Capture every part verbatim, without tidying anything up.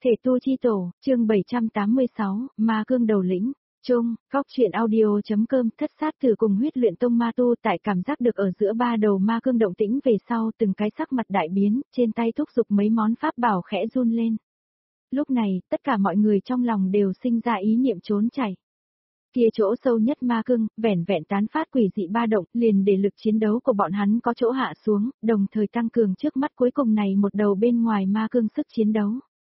Thể tu chi tổ, chương bảy trăm tám mươi sáu, Ma Cương đầu lĩnh. Chung, Cóc truyện audio.com. Thất sát tử cùng huyết luyện tông ma tu tại cảm giác được ở giữa ba đầu ma cương động tĩnh về sau, từng cái sắc mặt đại biến, trên tay thúc giục mấy món pháp bảo khẽ run lên. Lúc này, tất cả mọi người trong lòng đều sinh ra ý niệm trốn chạy. Kia chỗ sâu nhất ma cương, vẻn vẹn tán phát quỷ dị ba động, liền để lực chiến đấu của bọn hắn có chỗ hạ xuống, đồng thời tăng cường trước mắt cuối cùng này một đầu bên ngoài ma cương sức chiến đấu.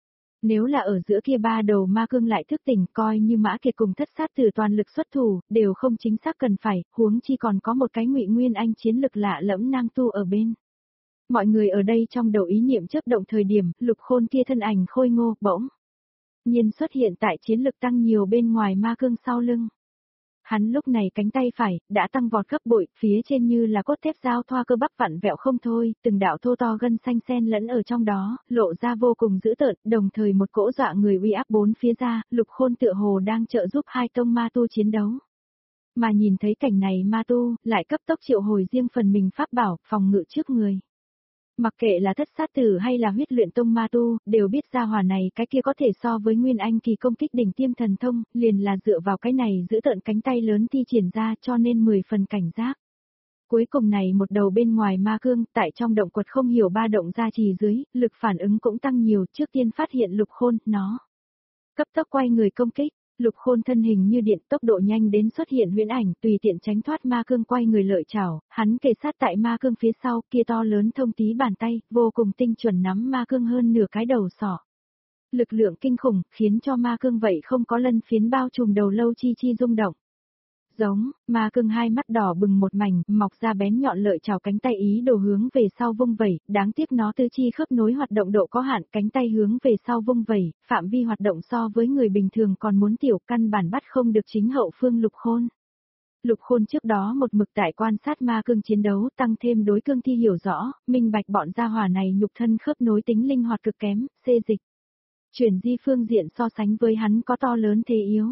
Nếu là ở giữa kia ba đầu ma cương lại thức tỉnh, coi như Mã Kiệt cùng thất sát tử toàn lực xuất thủ, đều không chính xác cần phải, huống chi còn có một cái Ngụy Nguyên Anh chiến lực lạ lẫm nam tu ở bên. Mọi người ở đây trong đầu ý niệm chớp động thời điểm, Lục Khôn kia thân ảnh khôi ngô, bỗng nhiên xuất hiện tại chiến lực tăng nhiều bên ngoài ma cương sau lưng. Hắn lúc này cánh tay phải, đã tăng vọt gấp bội, phía trên như là cốt thép giao thoa cơ bắp vặn vẹo không thôi, từng đạo thô to gân xanh xen lẫn ở trong đó, lộ ra vô cùng dữ tợn, đồng thời một cỗ dọa người uy áp bốn phía ra, Lục Khôn tựa hồ đang trợ giúp hai tông ma tu chiến đấu. Mà nhìn thấy cảnh này ma tu, lại cấp tốc triệu hồi riêng phần mình pháp bảo, phòng ngự trước người. Mặc kệ là thất sát tử hay là huyết luyện tông ma tu, đều biết ra hỏa này cái kia có thể so với Nguyên Anh kỳ công kích đỉnh tiêm thần thông, liền là dựa vào cái này giữ tợn cánh tay lớn thi triển ra cho nên mười phần cảnh giác. Cuối cùng này một đầu bên ngoài ma cương, tại trong động quật không hiểu ba động ra trì dưới, lực phản ứng cũng tăng nhiều, trước tiên phát hiện Lục Khôn, nó cấp tốc quay người công kích. Lục Khôn thân hình như điện, tốc độ nhanh đến xuất hiện huyễn ảnh, tùy tiện tránh thoát ma cương quay người lợi chảo, hắn kề sát tại ma cương phía sau, kia to lớn thông tí bàn tay, vô cùng tinh chuẩn nắm ma cương hơn nửa cái đầu sọ. Lực lượng kinh khủng, khiến cho ma cương vậy không có lân phiến bao trùm đầu lâu chi chi rung động. Giống, ma cương hai mắt đỏ bừng một mảnh, mọc ra bén nhọn lợi chảo cánh tay ý đồ hướng về sau vung vẩy, đáng tiếc nó tứ chi khớp nối hoạt động độ có hạn, cánh tay hướng về sau vung vẩy, phạm vi hoạt động so với người bình thường còn muốn tiểu, căn bản bắt không được chính hậu phương Lục Khôn. Lục Khôn trước đó một mực tại quan sát ma cương chiến đấu, tăng thêm đối cương thi hiểu rõ, minh bạch bọn gia hỏa này nhục thân khớp nối tính linh hoạt cực kém, xê dịch. Chuyển di phương diện so sánh với hắn có to lớn thế yếu.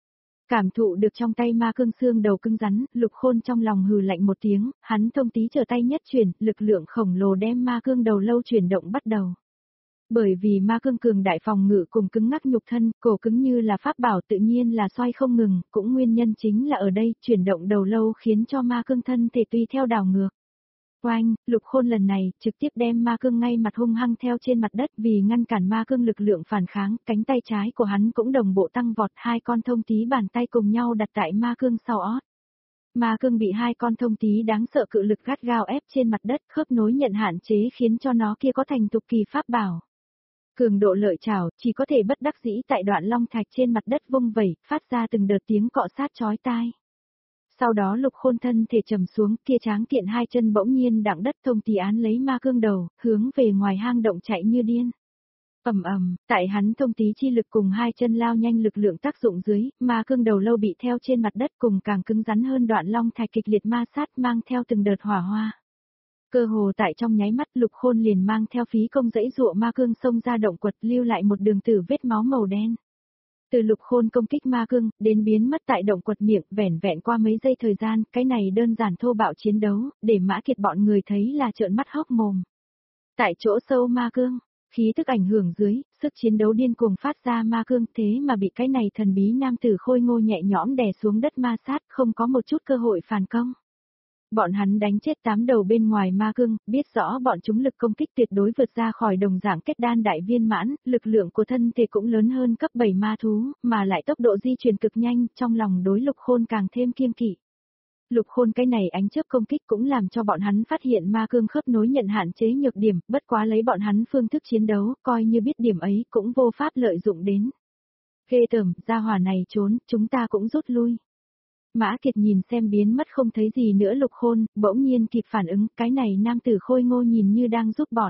Cảm thụ được trong tay ma cương xương đầu cứng rắn, Lục Khôn trong lòng hừ lạnh một tiếng, hắn thông tí trở tay nhất chuyển, lực lượng khổng lồ đem ma cương đầu lâu chuyển động bắt đầu. Bởi vì ma cương cường đại phòng ngự cùng cứng ngắc nhục thân, cổ cứng như là pháp bảo tự nhiên là xoay không ngừng, cũng nguyên nhân chính là ở đây, chuyển động đầu lâu khiến cho ma cương thân thể tùy theo đảo ngược. Oanh, Lục Khôn lần này, trực tiếp đem ma cương ngay mặt hung hăng theo trên mặt đất vì ngăn cản ma cương lực lượng phản kháng, cánh tay trái của hắn cũng đồng bộ tăng vọt, hai con thông tí bàn tay cùng nhau đặt tại ma cương sau ót. Ma cương bị hai con thông tí đáng sợ cự lực gắt gao ép trên mặt đất, khớp nối nhận hạn chế khiến cho nó kia có thành tục kỳ pháp bảo. Cường độ lợi chảo, chỉ có thể bất đắc dĩ tại đoạn long thạch trên mặt đất vung vẩy, phát ra từng đợt tiếng cọ sát chói tai. Sau đó Lục Khôn thân thể trầm xuống, kia tráng kiện hai chân bỗng nhiên đặng đất thông tí án lấy ma cương đầu, hướng về ngoài hang động chạy như điên. Ầm ầm, tại hắn thông tí chi lực cùng hai chân lao nhanh lực lượng tác dụng dưới, ma cương đầu lâu bị theo trên mặt đất cùng càng cứng rắn hơn đoạn long thạch kịch liệt ma sát mang theo từng đợt hỏa hoa. Cơ hồ tại trong nháy mắt Lục Khôn liền mang theo phí công dãy dụa ma cương xông ra động quật lưu lại một đường tử vết máu màu đen. Từ Lục Khôn công kích ma cương, đến biến mất tại động quật miệng, vẻn vẹn qua mấy giây thời gian, cái này đơn giản thô bạo chiến đấu, để Mã Kiệt bọn người thấy là trợn mắt hốc mồm. Tại chỗ sâu ma cương, khí tức ảnh hưởng dưới, sức chiến đấu điên cuồng phát ra ma cương thế mà bị cái này thần bí nam tử khôi ngô nhẹ nhõm đè xuống đất ma sát, không có một chút cơ hội phản công. Bọn hắn đánh chết tám đầu bên ngoài ma cương, biết rõ bọn chúng lực công kích tuyệt đối vượt ra khỏi đồng dạng kết đan đại viên mãn, lực lượng của thân thể cũng lớn hơn cấp bảy ma thú, mà lại tốc độ di chuyển cực nhanh, trong lòng đối Lục Khôn càng thêm kiêng kỵ. Lục Khôn cái này ánh chớp công kích cũng làm cho bọn hắn phát hiện ma cương khớp nối nhận hạn chế nhược điểm, bất quá lấy bọn hắn phương thức chiến đấu, coi như biết điểm ấy cũng vô pháp lợi dụng đến. Ghê tởm, gia hỏa này trốn, chúng ta cũng rút lui. Mã Kiệt nhìn xem biến mất không thấy gì nữa Lục Khôn, bỗng nhiên kịp phản ứng, cái này nam tử khôi ngô nhìn như đang giúp bọn.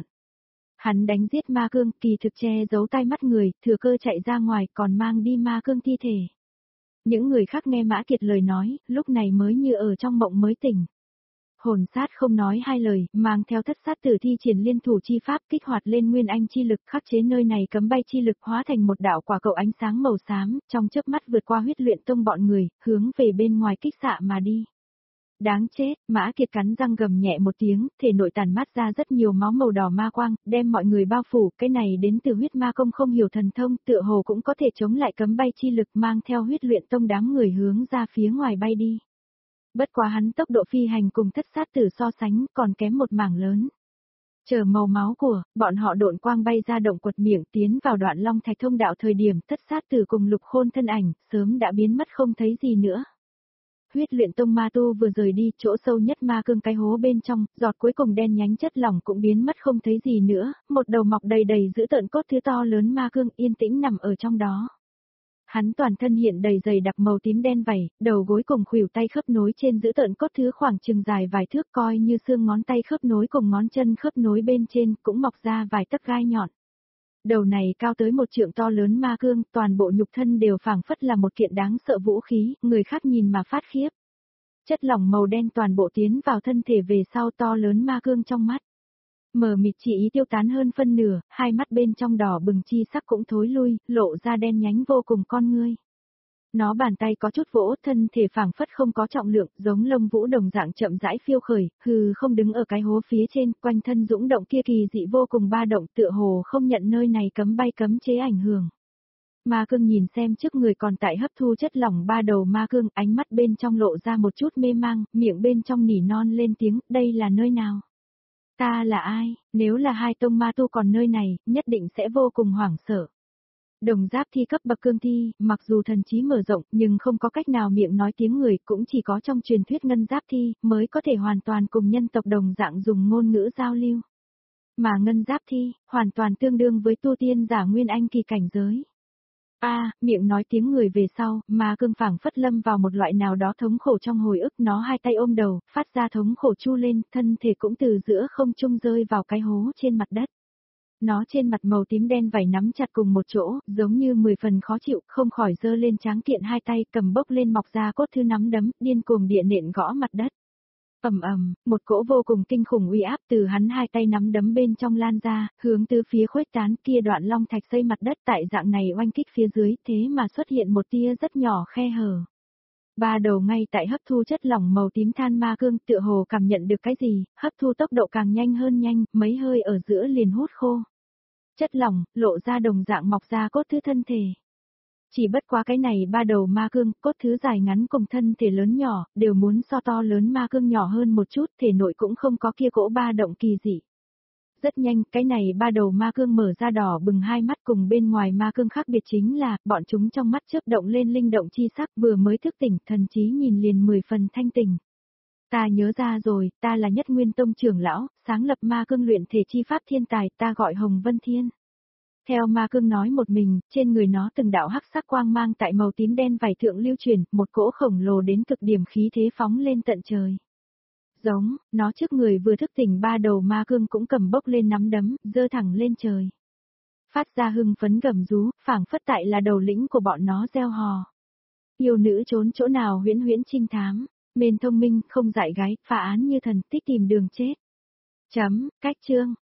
Hắn đánh giết ma cương, kỳ thực che giấu tai mắt người, thừa cơ chạy ra ngoài còn mang đi ma cương thi thể. Những người khác nghe Mã Kiệt lời nói, lúc này mới như ở trong mộng mới tỉnh. Hồn sát không nói hai lời, mang theo thất sát tử thi triển liên thủ chi pháp kích hoạt lên nguyên anh chi lực khắc chế nơi này cấm bay chi lực hóa thành một đạo quả cầu ánh sáng màu xám, trong chớp mắt vượt qua huyết luyện tông bọn người, hướng về bên ngoài kích xạ mà đi. Đáng chết, Mã Kiệt cắn răng gầm nhẹ một tiếng, thể nội tản mát ra rất nhiều máu màu đỏ ma quang, đem mọi người bao phủ, cái này đến từ huyết ma công không hiểu thần thông, tựa hồ cũng có thể chống lại cấm bay chi lực mang theo huyết luyện tông đám người hướng ra phía ngoài bay đi. Bất quá hắn tốc độ phi hành cùng thất sát tử so sánh còn kém một mảng lớn. Chờ màu máu của, bọn họ độn quang bay ra động quật miệng tiến vào đoạn long thạch thông đạo thời điểm thất sát tử cùng lục khôn thân ảnh, sớm đã biến mất không thấy gì nữa. Huyết luyện tông ma tu vừa rời đi, chỗ sâu nhất ma cương cái hố bên trong, giọt cuối cùng đen nhánh chất lỏng cũng biến mất không thấy gì nữa, một đầu mọc đầy đầy giữ tợn cốt thứ to lớn ma cương yên tĩnh nằm ở trong đó. Hắn toàn thân hiện đầy dày đặc màu tím đen vảy, đầu gối cùng khuỷu tay khớp nối trên giữ tợn cốt thứ khoảng chừng dài vài thước coi như xương ngón tay khớp nối cùng ngón chân khớp nối bên trên cũng mọc ra vài tấc gai nhọn. Đầu này cao tới một trượng to lớn ma cương, toàn bộ nhục thân đều phảng phất là một kiện đáng sợ vũ khí, người khác nhìn mà phát khiếp. Chất lỏng màu đen toàn bộ tiến vào thân thể về sau to lớn ma cương trong mắt. Mờ mịt chỉ ý tiêu tán hơn phân nửa, hai mắt bên trong đỏ bừng chi sắc cũng thối lui, lộ ra đen nhánh vô cùng con ngươi. Nó bàn tay có chút vỗ, thân thể phảng phất không có trọng lượng, giống lông vũ đồng dạng chậm rãi phiêu khởi, hừ không đứng ở cái hố phía trên, quanh thân dũng động kia kỳ dị vô cùng ba động, tựa hồ không nhận nơi này cấm bay cấm chế ảnh hưởng. Ma cương nhìn xem trước người còn tại hấp thu chất lỏng ba đầu ma cương, ánh mắt bên trong lộ ra một chút mê mang, miệng bên trong nỉ non lên tiếng, đây là nơi nào? Ta là ai? Nếu là hai tông ma tu còn nơi này, nhất định sẽ vô cùng hoảng sợ. Đồng giáp thi cấp bậc cương thi, mặc dù thần trí mở rộng, nhưng không có cách nào miệng nói tiếng người, cũng chỉ có trong truyền thuyết ngân giáp thi, mới có thể hoàn toàn cùng nhân tộc đồng dạng dùng ngôn ngữ giao lưu. Mà ngân giáp thi, hoàn toàn tương đương với tu tiên giả nguyên anh kỳ cảnh giới. A, à, miệng nói tiếng người về sau, mà cương phảng phất lâm vào một loại nào đó thống khổ trong hồi ức, nó hai tay ôm đầu, phát ra thống khổ chu lên, thân thể cũng từ giữa không trung rơi vào cái hố trên mặt đất. Nó trên mặt màu tím đen vảy nắm chặt cùng một chỗ, giống như mười phần khó chịu, không khỏi giơ lên tráng kiện hai tay cầm bốc lên mọc ra cốt thứ nắm đấm, điên cuồng địa nện gõ mặt đất. Ầm ầm, một cỗ vô cùng kinh khủng uy áp từ hắn hai tay nắm đấm bên trong lan ra, hướng từ phía khuếch tán kia đoạn long thạch xây mặt đất tại dạng này oanh kích phía dưới, thế mà xuất hiện một tia rất nhỏ khe hở. Ba đầu ngay tại hấp thu chất lỏng màu tím than ma cương tựa hồ cảm nhận được cái gì, hấp thu tốc độ càng nhanh hơn nhanh, mấy hơi ở giữa liền hút khô. Chất lỏng, lộ ra đồng dạng mọc ra cốt thứ thân thể. Chỉ bất quá cái này ba đầu ma cương, cốt thứ dài ngắn cùng thân thể lớn nhỏ, đều muốn so to lớn ma cương nhỏ hơn một chút, thể nội cũng không có kia cỗ ba động kỳ dị. Rất nhanh, cái này ba đầu ma cương mở ra đỏ bừng hai mắt cùng bên ngoài ma cương khác biệt chính là, bọn chúng trong mắt chớp động lên linh động chi sắc vừa mới thức tỉnh, thần trí nhìn liền mười phần thanh tỉnh. Ta nhớ ra rồi, ta là Nhất Nguyên Tông trưởng lão, sáng lập ma cương luyện thể chi pháp thiên tài, ta gọi Hồng Vân Thiên. Theo ma cương nói một mình, trên người nó từng đạo hắc sắc quang mang tại màu tím đen vảy thượng lưu truyền, một cỗ khổng lồ đến cực điểm khí thế phóng lên tận trời. Giống, nó trước người vừa thức tỉnh ba đầu ma cương cũng cầm bốc lên nắm đấm, giơ thẳng lên trời. Phát ra hưng phấn gầm rú, phảng phất tại là đầu lĩnh của bọn nó reo hò. Yêu nữ trốn chỗ nào huyễn huyễn trinh thám, mền thông minh, không dại gái, phá án như thần tích tìm đường chết. Chấm, cách chương.